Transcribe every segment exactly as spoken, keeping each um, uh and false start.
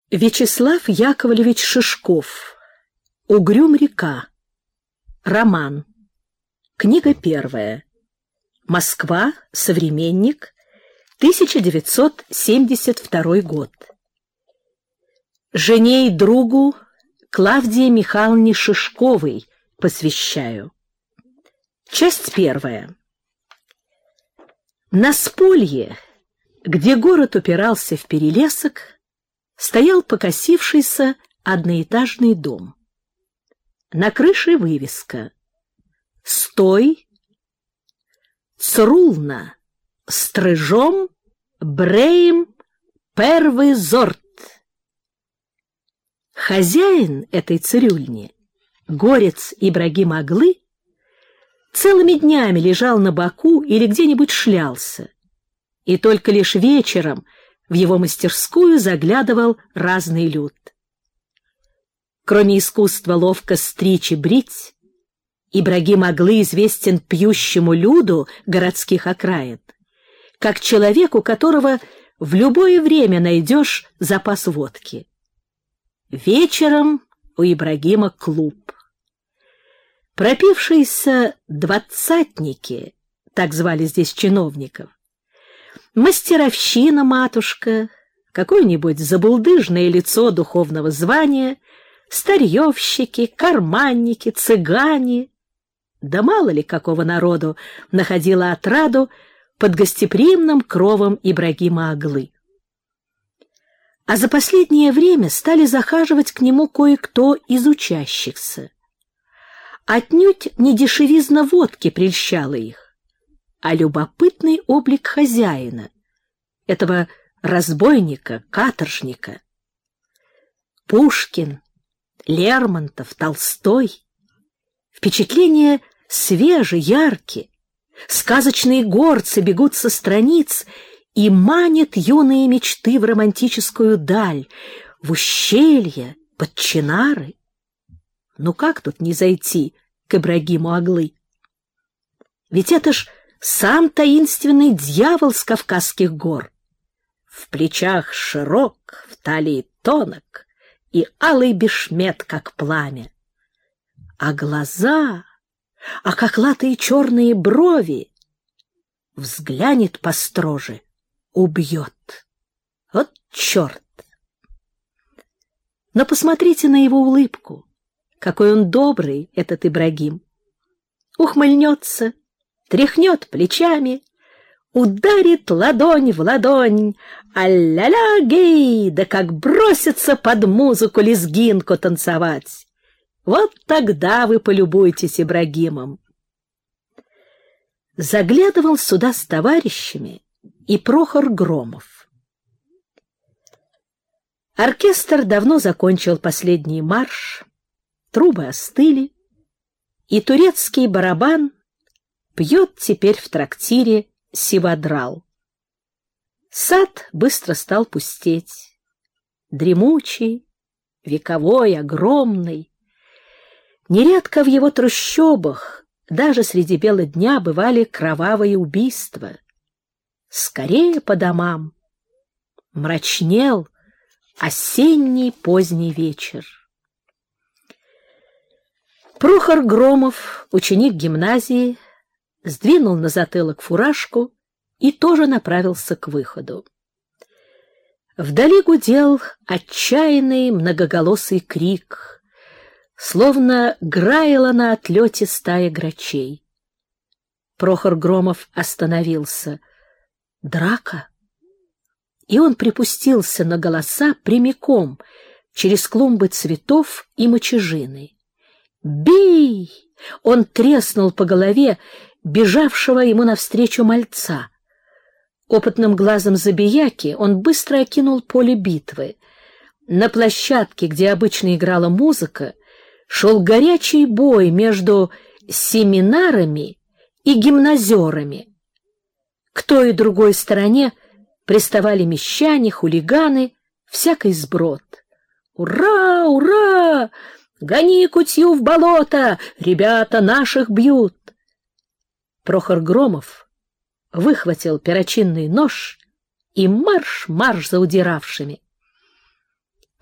Вячеслав Яковлевич Шишков. Угрюм-река. Роман. Книга первая. Москва. Современник. тысяча девятьсот семьдесят второй год. Жене и другу Клавдии Михайловне Шишковой посвящаю. Часть первая. На Сполье, где город упирался в перелесок, стоял покосившийся одноэтажный дом. На крыше вывеска: «Стой! Црулна! Стрижом! Бреем! Первый зорт!» Хозяин этой цирюльни, горец Ибрагим Аглы, целыми днями лежал на боку или где-нибудь шлялся, и только лишь вечером в его мастерскую заглядывал разный люд. Кроме искусства ловко стричь и брить, Ибрагим Аглы известен пьющему люду городских окраин, как человек, у которого в любое время найдешь запас водки. Вечером у Ибрагима клуб. Пропившиеся двадцатники, так звали здесь чиновников, мастеровщина матушка, какое-нибудь забулдыжное лицо духовного звания, старьевщики, карманники, цыгане. Да мало ли какого народу находила отраду под гостеприимным кровом Ибрагима Аглы. А за последнее время стали захаживать к нему кое-кто из учащихся. Отнюдь не дешевизна водки прельщала их, а любопытный облик хозяина, этого разбойника, каторжника. Пушкин, Лермонтов, Толстой. Впечатления свежие, яркие. Сказочные горцы бегут со страниц и манят юные мечты в романтическую даль, в ущелья, под Чинары. Ну как тут не зайти к Ибрагиму Аглы? Ведь это ж сам таинственный дьявол с Кавказских гор. В плечах широк, в талии тонок, и алый бешмет, как пламя. А глаза, а хохлатые черные брови, взглянет построже, убьет. Вот черт! Но посмотрите на его улыбку, какой он добрый, этот Ибрагим. Ухмыльнется, тряхнет плечами, ударит ладонь в ладонь, а-ля-ля гей, да как бросится под музыку лезгинку танцевать. Вот тогда вы полюбуетесь Ибрагимом. Заглядывал сюда с товарищами и Прохор Громов. Оркестр давно закончил последний марш, трубы остыли, и турецкий барабан пьет теперь в трактире сивадрал. Сад быстро стал пустеть, дремучий, вековой, огромный. Нередко в его трущобах даже среди бела дня бывали кровавые убийства. Скорее по домам. Мрачнел осенний поздний вечер. Прохор Громов, ученик гимназии, сдвинул на затылок фуражку и тоже направился к выходу. Вдали гудел отчаянный многоголосый крик, словно граяла на отлете стая грачей. Прохор Громов остановился. Драка? И он припустился на голоса прямиком через клумбы цветов и мочежины. «Бей!» Он треснул по голове бежавшего ему навстречу мальца. Опытным глазом забияки он быстро окинул поле битвы. На площадке, где обычно играла музыка, шел горячий бой между семинарами и гимназерами. К той и другой стороне приставали мещане, хулиганы, всякий сброд. «Ура! Ура! Гони кутью в болото! Ребята наших бьют!» Прохор Громов выхватил перочинный нож и марш-марш за удиравшими.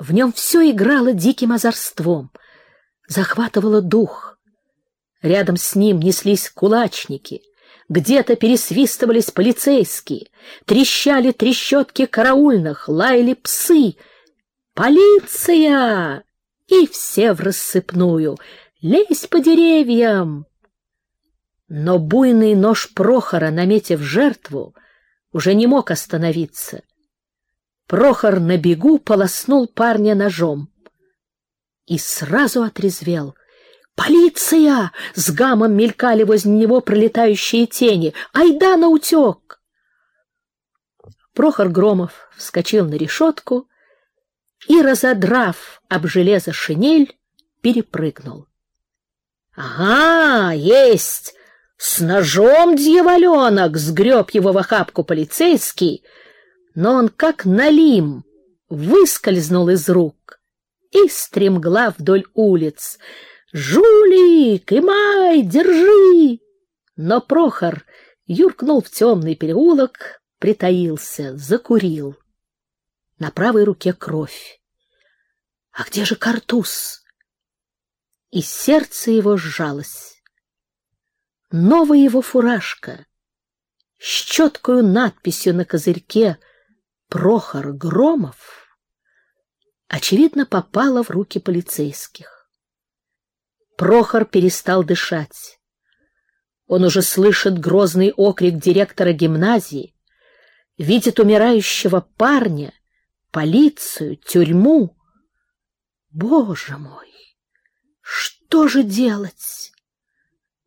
В нем все играло диким озорством, захватывало дух. Рядом с ним неслись кулачники, где-то пересвистывались полицейские, трещали трещотки караульных, лаяли псы. «Полиция!» И все врассыпную: «Лезь по деревьям!» Но буйный нож Прохора, наметив жертву, уже не мог остановиться. Прохор на бегу полоснул парня ножом и сразу отрезвел. «Полиция!» — с гамом мелькали возле него пролетающие тени. «Айда наутек!» Прохор Громов вскочил на решетку и, разодрав об железо шинель, перепрыгнул. «Ага, есть! С ножом дьяволенок!» — сгреб его в охапку полицейский, но он, как налим, выскользнул из рук и стремглав вдоль улиц. «Жулик! Имай! Держи!» Но Прохор юркнул в темный переулок, притаился, закурил. На правой руке кровь. А где же картуз? И сердце его сжалось. Новая его фуражка с четкою надписью на козырьке «Прохор Громов» очевидно попала в руки полицейских. Прохор перестал дышать. Он уже слышит грозный окрик директора гимназии, видит умирающего парня, полицию, тюрьму. Боже мой, что же делать?